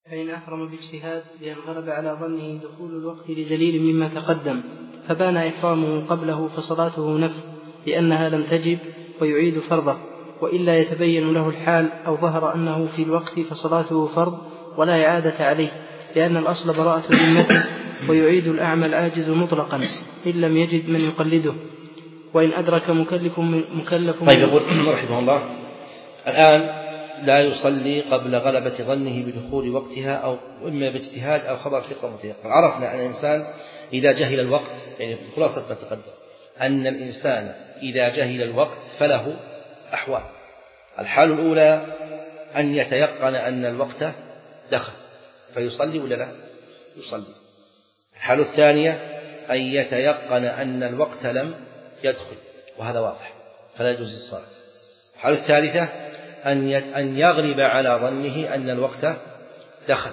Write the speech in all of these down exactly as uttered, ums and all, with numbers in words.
فإن أحرم باجتهاد لأن غلب على ظنه دخول الوقت لدليل مما تقدم فبان إحرامه قبله فصلاته نفل لأنها لم تجب ويعيد فرضه، وإلا يتبين له الحال أو ظهر أنه في الوقت فصلاته فرض ولا إعادة عليه، لأن الأصل براءة ذمته، ويعيد الأعمى العاجز مطلقا إن لم يجد من يقلده، وإن أدرك مكلف مكلف. طيب، يقول رحمه الله: الآن لا يصلي قبل غلبة ظنه بدخول وقتها أو إما باجتهاد أو خبر ثقة متيقن. عرفنا أن الإنسان إذا جهل الوقت، يعني خلاصة ما تقدم، أن الإنسان إذا جهل الوقت فله أحوال. الحال الأولى أن يتيقن أن الوقت دخل فيصلي ولا لا يصلي. الحال الثانية أن يتيقن أن الوقت لم يدخل وهذا واضح فلا يجوز الصلاة. الحال الثالثة أن يغلب على ظنه أن الوقت دخل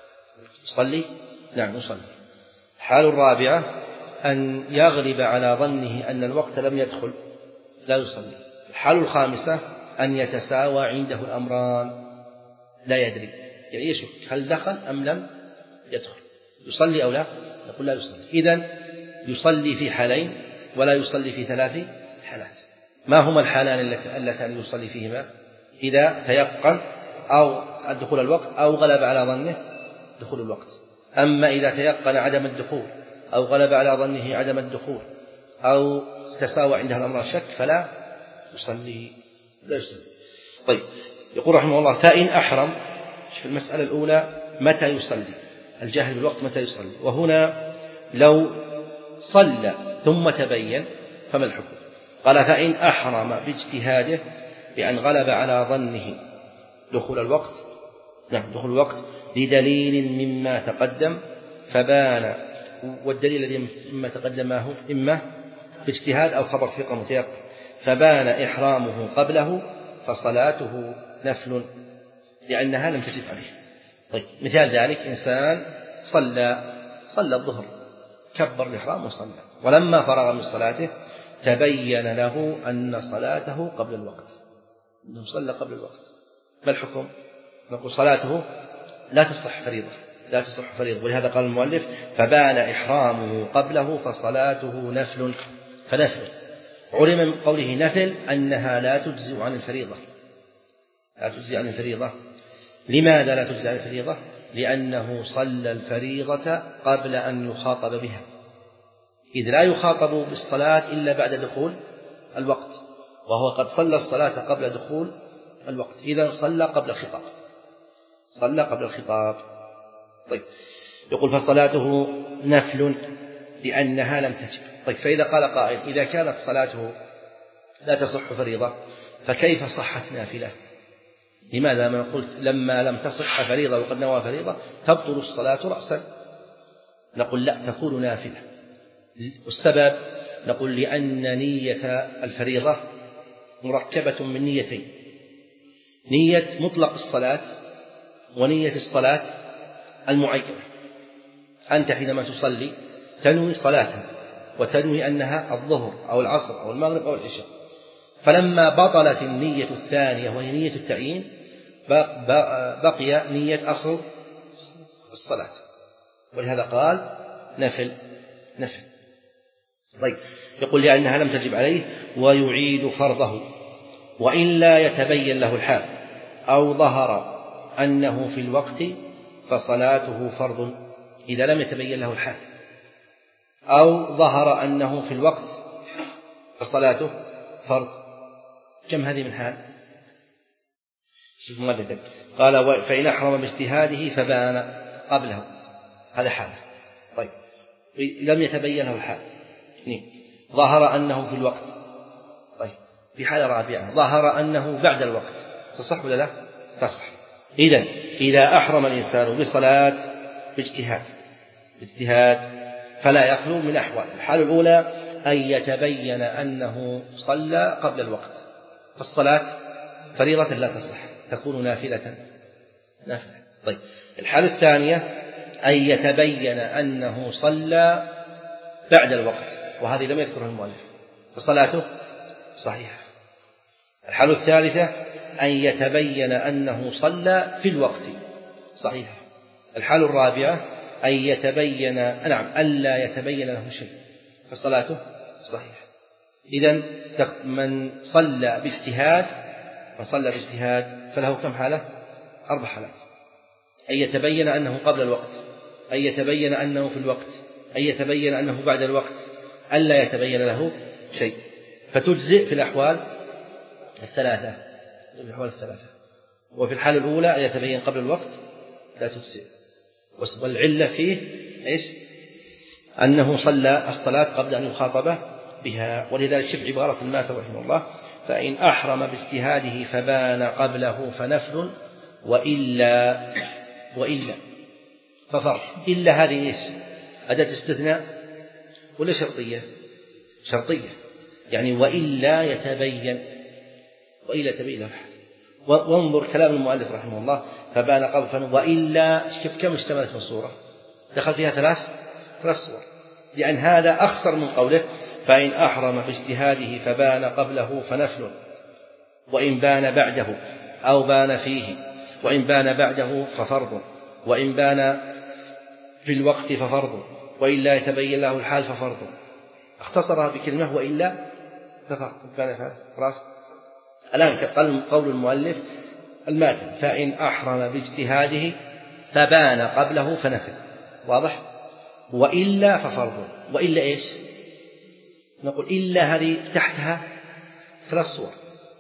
يصلي، نعم يصلي. الحال الرابعة أن يغلب على ظنه أن الوقت لم يدخل لا يصلي. الحال الخامسة أن يتساوى عنده الأمران لا يدري، يعني يشك هل دخل أم لم يدخل، يصلي أو لا؟ نقول لا يصلي. إذن يصلي في حالين ولا يصلي في ثلاث حالات. ما هما الحالان اللتان يصلي فيهما؟ إذا تيقن أو دخول الوقت أو غلب على ظنه دخول الوقت. أما إذا تيقن عدم الدخول أو غلب على ظنه عدم الدخول أو تساوى عندها الأمر الشك فلا يصلي لا يصلي. طيب، يقول رحمه الله: فإن أحرم، في المسألة الأولى متى يصلي؟ الجاهل بالوقت متى يصلي؟ وهنا لو صلى ثم تبين فما الحكم؟ قال: فإن أحرم باجتهاده بأن غلب على ظنه دخول الوقت، نعم دخول الوقت لدليل مما تقدم فبان، والدليل الذي مما تقدم هو إما باجتهاد أو خبر ثقة متيقن، فبان إحرامه قبله فصلاته نفل لأنها لم تجب عليه. طيب، مثال ذلك: إنسان صلى صلى الظهر كبر الإحرام وصلى، ولما فرغ من صلاته تبين له أن صلاته قبل الوقت، أنه صلى قبل الوقت، ما الحكم؟ نقول صلاته لا تصح فريضة لا تصح فريضة ولهذا قال المؤلف: فبان إحرامه قبله فصلاته نفل. فنفل علم من قوله نفل أنها لا تجزئ عن الفريضة لا تجزئ عن الفريضة. لماذا لا تجزئ عن الفريضة؟ لأنه صلى الفريضة قبل أن يخاطب بها، إذ لا يخاطب بالصلاة إلا بعد دخول الوقت، وهو قد صلى الصلاة قبل دخول الوقت، إذن صلى قبل الخطاب صلى قبل الخطاب. طيب، يقول: فصلاته نفل لأنها لم تجب. طيب، فإذا قال قائل: إذا كانت صلاته لا تصح فريضة فكيف صحت نافلة؟ لماذا ما قلت لما لم تصح فريضة وقد نوى فريضة تبطل الصلاة رأسا؟ نقول لا، تكون نافلة. والسبب نقول لأن نية الفريضة مركبة من نيتين: نية مطلق الصلاة ونية الصلاة المعينة. أنت حينما تصلي تنوي صلاة وتنوي أنها الظهر أو العصر أو المغرب أو العشاء، فلما بطلت النية الثانية وهي نية التعيين بقي نية أصل الصلاة، ولهذا قال نفل نفل. طيب، يقول لأنها لم تجب عليه ويعيد فرضه، وإن لا يتبين له الحال أو ظهر أنه في الوقت فصلاته فرض. إذا لم يتبين له الحال أو ظهر أنه في الوقت فصلاته فرض. كم هذه من حال؟ شوف مؤلفك قال: فإن أحرم باجتهاده فبان قبله، هذا حاله. طيب، لم يتبين له الحال، اثنين، ظهر أنه في الوقت. طيب، في حالة رابعة ظهر أنه بعد الوقت، تصح ولا لا؟ تصح. إذن إذا أحرم الإنسان بصلاة باجتهاد باجتهاد فلا يخلو من أحوال. الحالة الأولى أن يتبين أنه صلى قبل الوقت فالصلاة فريضة لا تصح، تكون نافلة نافلة. طيب، الحالة الثانية أن يتبين أنه صلى بعد الوقت، وهذه لم يذكرها المؤلف، فصلاته صحيحة. الحالة الثالثة أن يتبين أنه صلى في الوقت، صحيحة، الحال الرابعة أن يتبين نعم ألا يتبين له شيء فصلاته صحيحة. إذن من صلى باجتهاد من صلى باجتهاد فله كم حالة؟ أربع حالات: أن يتبين أنه قبل الوقت، أن يتبين أنه في الوقت، أن يتبين أنه بعد الوقت، ألا يتبين له شيء. فتجزئ في الأحوال الثلاثة في الأحوال الثلاثة وفي الحالة الأولى أن يتبين قبل الوقت لا تجزئ. والعلة فيه إيش؟ أنه صلى الصلاة قبل أن يخاطب بها. ولذلك شوف عبارة الماتر رحمه الله: فإن أحرم باجتهاده فبان قبله فنفل وإلا وإلا ففرض. إلا هذه إيش؟ أداة استثناء ولا شرطية؟ شرطية، يعني وإلا يتبين وإلا يتبين له. وانظر كلام المؤلف رحمه الله: فبان قبل فنفل وإلا. شوف كم اشتملت في الصورة، دخل فيها ثلاث ثلاث صور، لأن هذا أخصر من قوله فإن أحرم باجتهاده فبان قبله فنفل وإن بان بعده أو بان فيه وإن بان بعده ففرض وإن بان في الوقت ففرض وإلا يتبين له الحال ففرض. اختصرها بكلمة وإلا ففرض. خلاص. الآن قول المؤلف الماتن: فإن أحرم باجتهاده فبان قبله فنفل. واضح؟ وإلا ففرض. وإلا إيش؟ نقول إلا هذه تحتها ثلاث صور: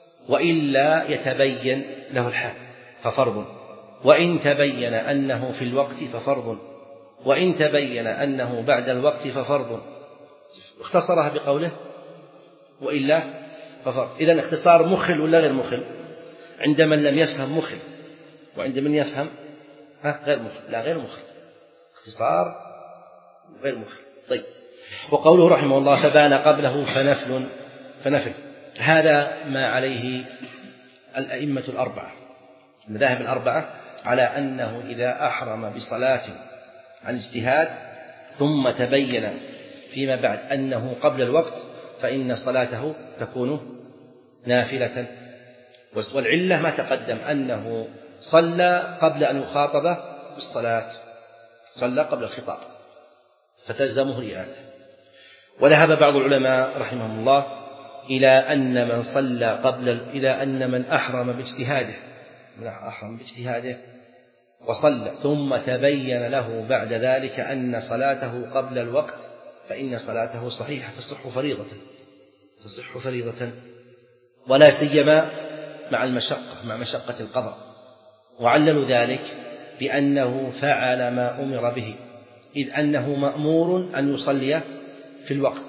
وإلا يتبين له الحال ففرض، وإن تبين أنه في الوقت ففرض، وإن تبين أنه بعد الوقت ففرض. اختصرها بقوله وإلا ففرض. إذن اختصار مخل ولا غير مخل؟ عند من لم يفهم مخل، وعند من يفهم ها غير مخل. لا غير مخل، اختصار غير مخل. طيب. وقوله رحمه الله: فبان قبله فنفل فنفل، هذا ما عليه الأئمة الأربعة، المذاهب الأربعة، على أنه إذا أحرم بصلاة عن اجتهاد ثم تبين فيما بعد أنه قبل الوقت فإن صلاته تكون نافلة. والعلة ما تقدم أنه صلى قبل أن يخاطب بالصلاة، صلى قبل الخطاب فتلزمه الإعادة. وذهب بعض العلماء رحمهم الله إلى أن من صلى قبل إلى أن من أحرم باجتهاده من أحرم باجتهاده وصلى ثم تبين له بعد ذلك أن صلاته قبل الوقت فإن صلاته صحيحة تصح فريضة تصح فريضة ولا سيما مع المشقة مع مشقة القضاء. وعللوا ذلك بأنه فعل ما أمر به، إذ أنه مأمور أن يصلي في الوقت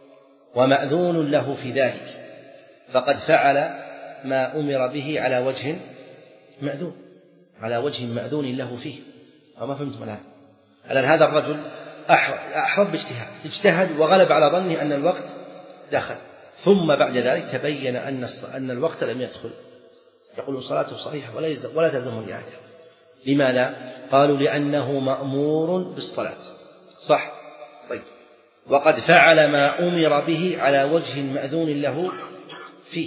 ومأذون له في ذلك، فقد فعل ما أمر به على وجه مأذون على وجه مأذون له فيه. أما فهمتم الآن؟ الآن هذا الرجل أحرم باجتهاد، اجتهد وغلب على ظنه أن الوقت دخل، ثم بعد ذلك تبين أن أن الوقت لم يدخل، يقول صلاته صحيحة ولا ولا تلزمه الإعادة. لماذا؟ قالوا لأنه مأمور بالصلاة. صح؟ طيب. وقد فعل ما أمر به على وجه مأذون له فيه،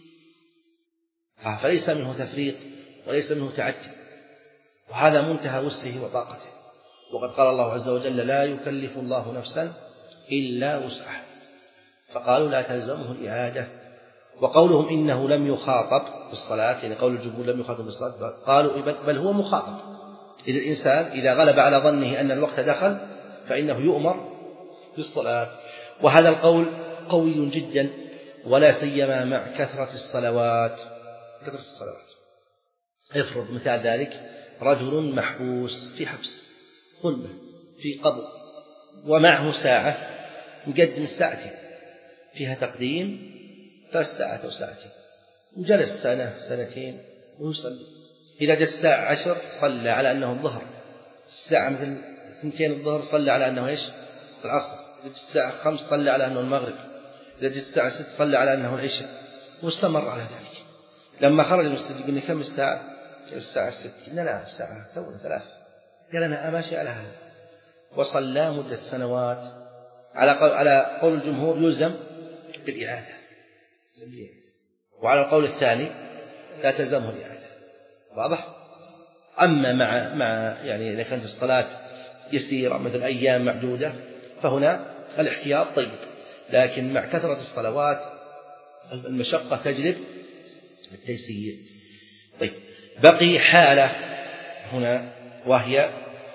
فليس منه تفريط وليس منه تعدي، وهذا منتهى وسعه وطاقته. وقد قال الله عز وجل: لا يكلف الله نفسا إلا وسعها، فقالوا لا تلزمه الإعادة. وقولهم إنه لم يخاطب بالصلاة، يعني قول الجمهور لم يخاطب بالصلاة، قالوا بل هو مخاطب. إذا الإنسان إذا غلب على ظنه أن الوقت دخل فإنه يؤمر بالصلاة. وهذا القول قوي جدا، ولا سيما مع كثرة الصلوات كثرة الصلوات افرض مثال ذلك رجل محبوس في حبس ظلمة في قبر ومعه ساعة مقدم الساعتين فيها تقديم ثلاث ساعات أو ساعتين، وجلس سنة سنتين ويصلي. إذا جاء الساعة عشر صلى على أنه الظهر، الساعة مثل اثنتين الظهر صلى على أنه إيش العصر، إذا جاء الساعة خمس صلى على أنه المغرب، إذا جاء الساعة ست صلى على أنه العشاء، واستمر على ذلك. لما خرج من المسجد قلنا كم الساعة؟ الساعة ست. قلنا لا الساعة تونا ثلاث. قال أنا أماشي على هذا، وصلى مدة سنوات. على قول على قول الجمهور يلزم بالإعادة، وعلى القول الثاني لا تلزمه الإعادة. واضح؟ أما مع مع يعني إذا كانت الصلاة يسيرة مثل أيام معدودة فهنا الاحتياط طيب، لكن مع كثرة الصلوات المشقة تجلب التيسير. طيب بقي حالة هنا وهي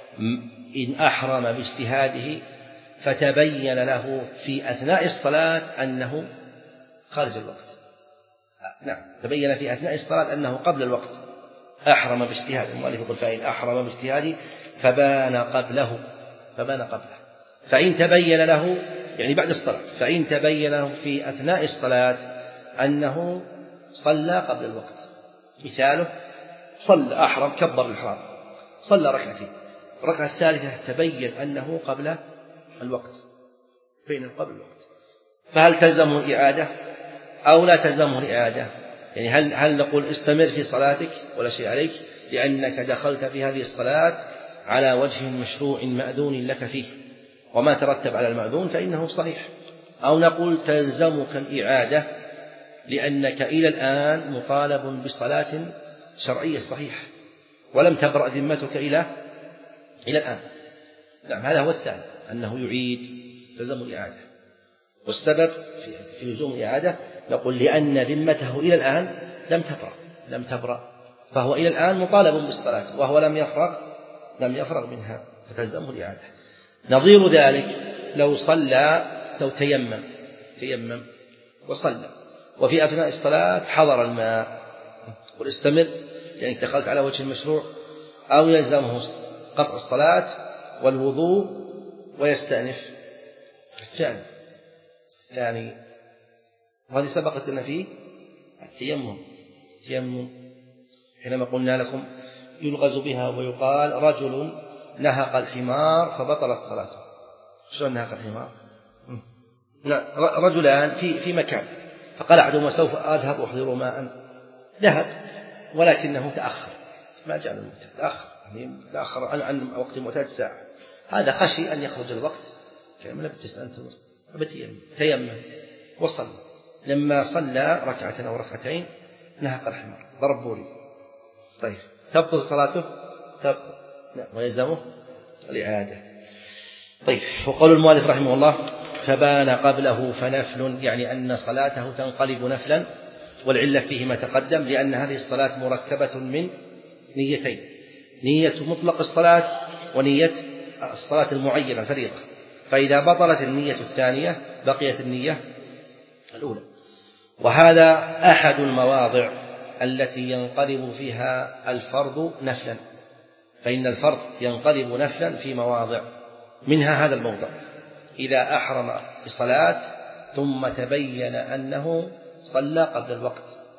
إن أحرم باجتهاده فتبين له في أثناء الصلاة أنه خارج الوقت. نعم، تبين في أثناء الصلاة أنه قبل الوقت، أحرم باجتهاد، المؤلف يقول فإن أحرم باجتهاده فبان قبله فبان قبله فإن تبين له يعني بعد الصلاة، فإن تبين له في أثناء الصلاة أنه صلى قبل الوقت، مثاله صلى أحرم كبر الإحرام صلى ركعتين، الركعة الثالثة تبين أنه قبل الوقت بين قبل الوقت، فهل تلزمه الإعادة أو لا تلزمه الإعادة؟ يعني هل هل نقول استمر في صلاتك ولا شيء عليك لأنك دخلت في هذه الصلاة على وجه مشروع مأذون لك فيه وما ترتب على المأذون فإنه صحيح، أو نقول تلزمك الإعادة لأنك إلى الآن مطالب بصلاة شرعية صحيحة ولم تبرأ ذمتك إلى إلى الآن. نعم، هذا هو الثاني أنه يعيد تلزم الإعادة، والسبب في لزوم الإعادة نقول لأن ذمته إلى الآن لم تبرأ لم تبرأ فهو إلى الآن مطالب بالصلاة وهو لم يفرغ لم يفرغ منها فتلزمه الإعادة. نظير ذلك لو صلى لو تيمم تيمم وصلى وفي أثناء الصلاة حضر الماء واستمر يعني دخلت على وجه المشروع، أو يلزمه قطع الصلاة والوضوء ويستأنف الثاني يعني وهذه سبقت لنا فيه التيمم التيمم حينما قلنا لكم يلغز بها ويقال رجل نهق الحمار فبطلت صلاته. شلون نهق الحمار؟ رجلان في في مكان فقال أحدهما سوف أذهب وأحضر ماء، ذهب ولكنه تأخر ما جاء المعتاد تأخر يعني تأخر عن عن وقت المعتاد ساعة، هذا خشي أن يخرج الوقت كما لا بتستنتظر فبتيمم تيمم وصلى، لما صلى ركعتين أو ركعتين نهق الحمار ضرب بوري. طيب تبطل صلاته؟ تبطل لا ويلزمه الإعادة. طيب وقول المؤلف رحمه الله فبان قبله فنفل يعني أن صلاته تنقلب نفلا، والعلة فيه ما تقدم لأن هذه الصلاة مركبة من نيتين، نية مطلق الصلاة ونية الصلاة المعينة الفريضة، فإذا بطلت النية الثانية بقيت النية الأولى، وهذا أحد المواضع التي ينقلب فيها الفرض نفلا، فإن الفرض ينقلب نفلا في مواضع منها هذا الموضع إذا أحرم بصلاة ثم تبين أنه صلى قبل الوقت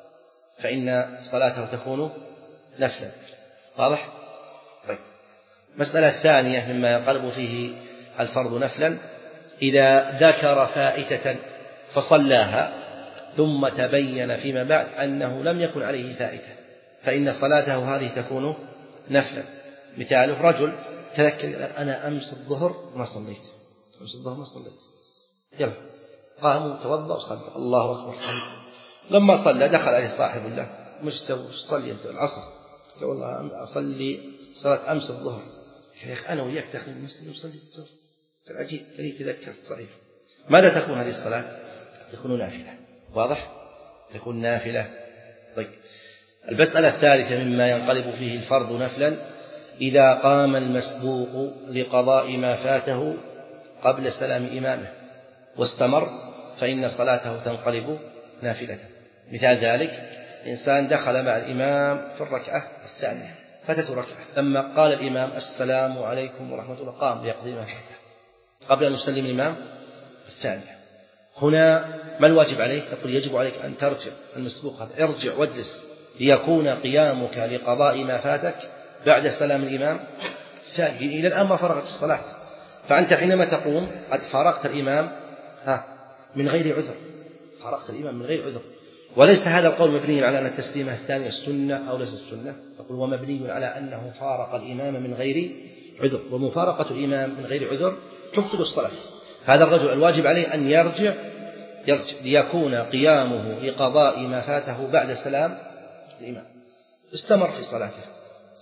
فإن صلاته تكون نفلا. واضح؟ طيب مسألة ثانية مما ينقلب فيه الفرض نفلا إذا ذكر فائتة فصلاها ثم تبين فيما بعد أنه لم يكن عليه فائتة فإن صلاته هذه تكون نفلا. مثاله رجل تذكر أنا أمس الظهر ما صليت أمس الظهر ما صليت يلا قام وتوضأ وصلى الله أكبر صلى. لما صلى دخل عليه صاحب الله مش تصلي أنت العصر؟ قال والله أصلي صلاة أمس الظهر. يا أخي أنا وياك داخل المسجد وصلي قال عجيب لي تذكرت صحيح. ماذا تكون هذه الصلاة؟ تكون نافلة. واضح؟ تكون نافلة. طيب المسألة الثالثة مما ينقلب فيه الفرض نفلا إذا قام المسبوق لقضاء ما فاته قبل سلام إمامه واستمر فإن صلاته تنقلب نافلة. مثال ذلك إنسان دخل مع الإمام في الركعة الثانية فاتته ركعة، لما قال الإمام السلام عليكم ورحمة الله قام ليقضي ما فاته قبل أن يسلم الإمام الثانية. هنا ما الواجب عليك؟ يقول يجب عليك أن ترجع المسبوق هذا ارجع واجلس ليكون قيامك لقضاء ما فاتك بعد سلام الإمام الثاني، إلى الآن ما فرغت الصلاة، فأنت حينما تقوم قد فرغت الإمام ها من غير عذر، فرغت الإمام من غير عذر. وليس هذا القول مبني على أن التسليمة الثانية السنة أو ليس السنة، يقول ومبني على أنه فارق الإمام من غير عذر، ومفارقة الإمام من غير عذر تبطل الصلاة. هذا الرجل الواجب عليه أن يرجع يرجع ليكون قيامه لقضاء ما فاته بعد سلام الإمام. استمر في صلاته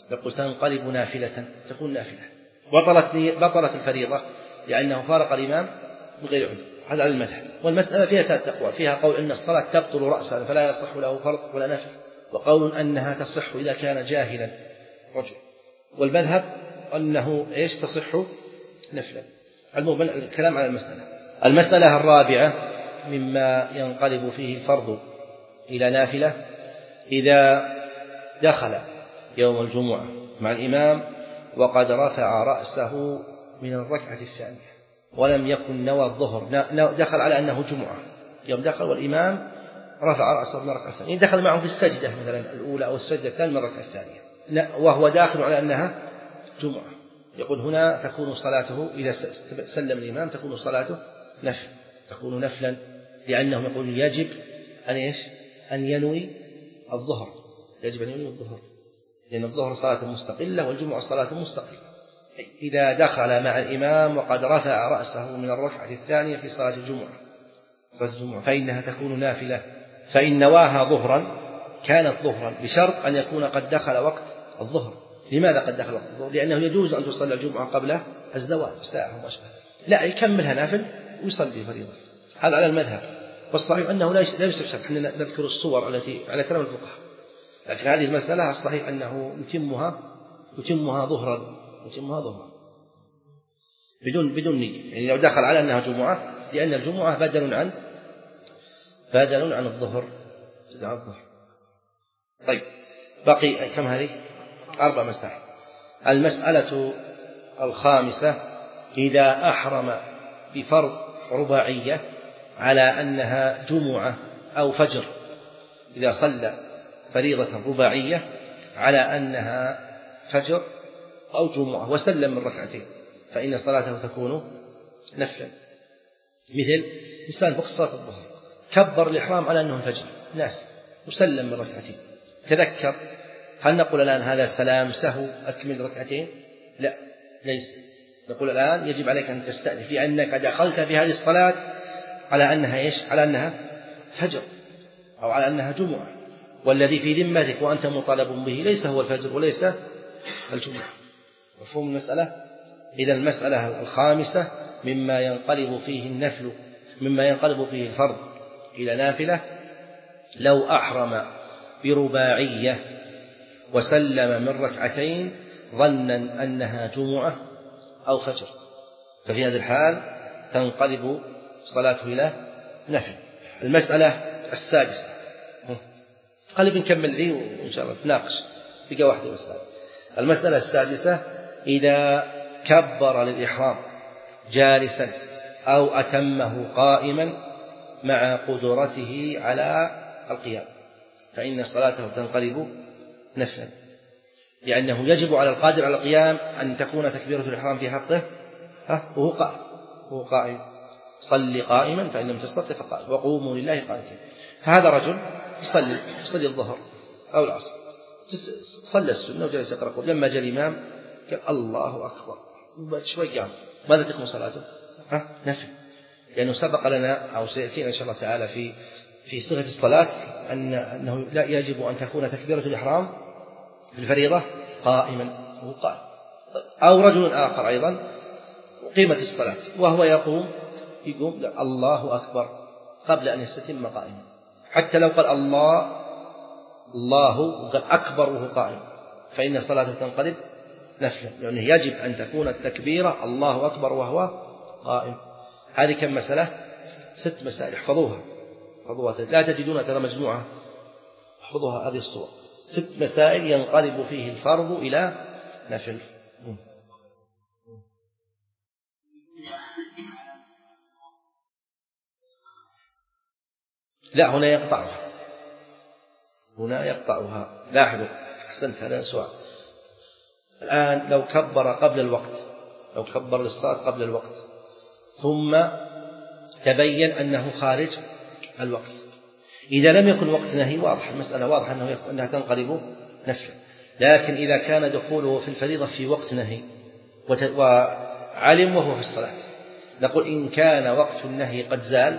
نقول تنقلب نافلة، تكون نافلة، بطلت بطلت الفريضة لأنه فارق الإمام من غير عذر. هذا على المذهب. والمسألة فيها ثلاث أقوال، فيها قول أن الصلاة تبطل رأسا فلا يصح له فرض ولا نفل، وقول أنها تصح إذا كان جاهلا رجل، والمذهب أنه إيش تصح نفلا. المهم الكلام على المسألة. المسألة الرابعة مما ينقلب فيه الفرض إلى نافلة إذا دخل يوم الجمعة مع الإمام وقد رفع رأسه من الركعة الثانية ولم يكن نوى الظهر، دخل على أنه جمعة، يوم دخل والإمام رفع رأسه من الركعة الثانية، دخل معه في السجدة مثلا الأولى أو السجدة الثانية من الركعة الثانية وهو داخل على أنها جمعة، يقول هنا تكون صلاته إذا سلم الإمام تكون صلاته نفل، تكون نفلا، لأنه يقول يجب أن إيش أن ينوي الظهر، يجب أن ينوي الظهر، لأن الظهر صلاة مستقلة والجمعة صلاة مستقلة. إذا دخل مع الإمام وقد رفع رأسه من الركعة الثانية في صلاة الجمعة صلاة الجمعة فإنها تكون نافلة، فإن نواها ظهرا كانت ظهرا بشرط أن يكون قد دخل وقت الظهر. لماذا قد دخل وقت الظهر؟ لأنه يجوز أن تصلي الجمعة قبل الزوال بساعة وما شابه، لا يكملها نافل ويصلي فريضة. هذا على المذهب، والصحيح أنه لا يشرك شك. احنا نذكر الصور التي على كلام الفقهاء، لكن هذه المسألة الصحيح أنه يتمها يتمها ظهرا يتمها ظهرا بدون بدون نية، يعني لو دخل على أنها جمعة، لأن الجمعة بدل عن بدل عن الظهر بدل عن الظهر. طيب بقي كم هذه؟ أربع مسائل. المسألة الخامسة إذا أحرم بفرض رباعية على أنها جمعة أو فجر، إذا صلى فريضة رباعية على أنها فجر أو جمعة وسلم من ركعتين فإن صلاته تكون نفلا. مثل إنسان وقت صلاة الظهر كبر الإحرام على أنه الفجر ناس وسلم من ركعتين، تذكر، هل نقول الآن هذا سلام سهو أكمل ركعتين؟ لا، ليس. نقول الآن يجب عليك أن تستأنف، لأنك دخلت في هذه الصلاة على أنها إيش؟ على أنها فجر أو على أنها جمعة، والذي في ذمتك وأنت مطالب به ليس هو الفجر وليس الجمعة. مفهوم المسألة؟ إذا المسألة الخامسة مما ينقلب فيه النفل مما ينقلب فيه الفرض إلى نافلة لو أحرم برباعية وسلم من ركعتين ظنا أنها جمعة أو فجر، ففي هذه الحال تنقلب صلاته إلى نفل. المسألة السادسة قلب نكمل ذي وإن شاء الله نناقش بقى واحدة مسألة. المسألة السادسة إذا كبر للإحرام جالسا أو أتمه قائما مع قدرته على القيام فإن صلاته تنقلب نفلا، لأنه يجب على القادر على القيام أن تكون تكبيرة الإحرام في حقه وهو قائم وهو قائم صل قائما فإن لم تستطع فقائم وقوموا لله قانتين. هذا رجل يصلي يصلي الظهر أو العصر، صلى السنة وجلس يقرأ، لما جاء الإمام قال الله أكبر شوي قام، ماذا تكون صلاته؟ ها نفل، لأنه سبق لنا أو سيأتينا إن شاء الله تعالى في في صيغة الصلاة أن أنه لا يجب أن تكون تكبيرة الإحرام الفريضة قائما وهو قائم. أو رجل آخر أيضا قيمة الصلاة وهو يقوم يقوم الله أكبر قبل أن يستتم قائما، حتى لو قال الله الله وقال أكبر وهو قائم فإن صلاته تنقلب نفلا، لأنه يجب أن تكون التكبيرة الله أكبر وهو قائم. هذه كم مسألة؟ ست مسائل، احفظوها احفظوها لا تجدون ترى مجموعة، احفظوها هذه الصور، ست مسائل ينقلب فيه الفرض إلى نفل. لا هنا يقطعها هنا يقطعها لاحظوا أحسنت هذا سؤال. الآن لو كبر قبل الوقت لو كبر للصلاة قبل الوقت ثم تبين أنه خارج الوقت، إذا لم يكن وقت نهي واضح المسألة واضح أنه أنها تنقلب نفلا، لكن إذا كان دخوله في الفريضة في وقت نهي وعلم وهو في الصلاة نقول إن كان وقت النهي قد زال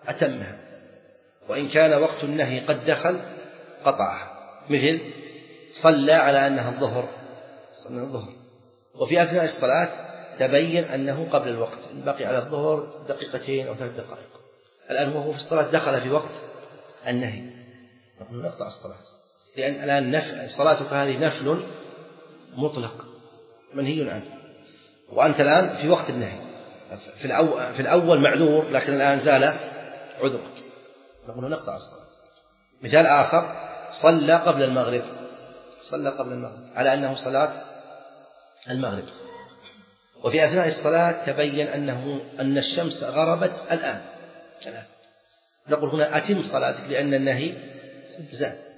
أتمها، وإن كان وقت النهي قد دخل قطعها. مثل صلى على أنها الظهر صلى الظهر، وفي أثناء الصلاة تبين أنه قبل الوقت، بقي على الظهر دقيقتين أو ثلاث دقائق، الآن وهو في الصلاة دخل في وقت النهي، نقول نقطع الصلاة، لأن الآن نفل صلاتك هذه نفل مطلق منهي عنه، وأنت الآن في وقت النهي، في الأول, في الأول معذور لكن الآن زال عذرك، نقول نقطع الصلاة. مثال آخر، صلى قبل المغرب صلى قبل المغرب على أنه صلاة المغرب، وفي أثناء الصلاة تبين أنه أن الشمس غربت الآن الآن، نقول هنا أتم صلاتك لأن النهي زال.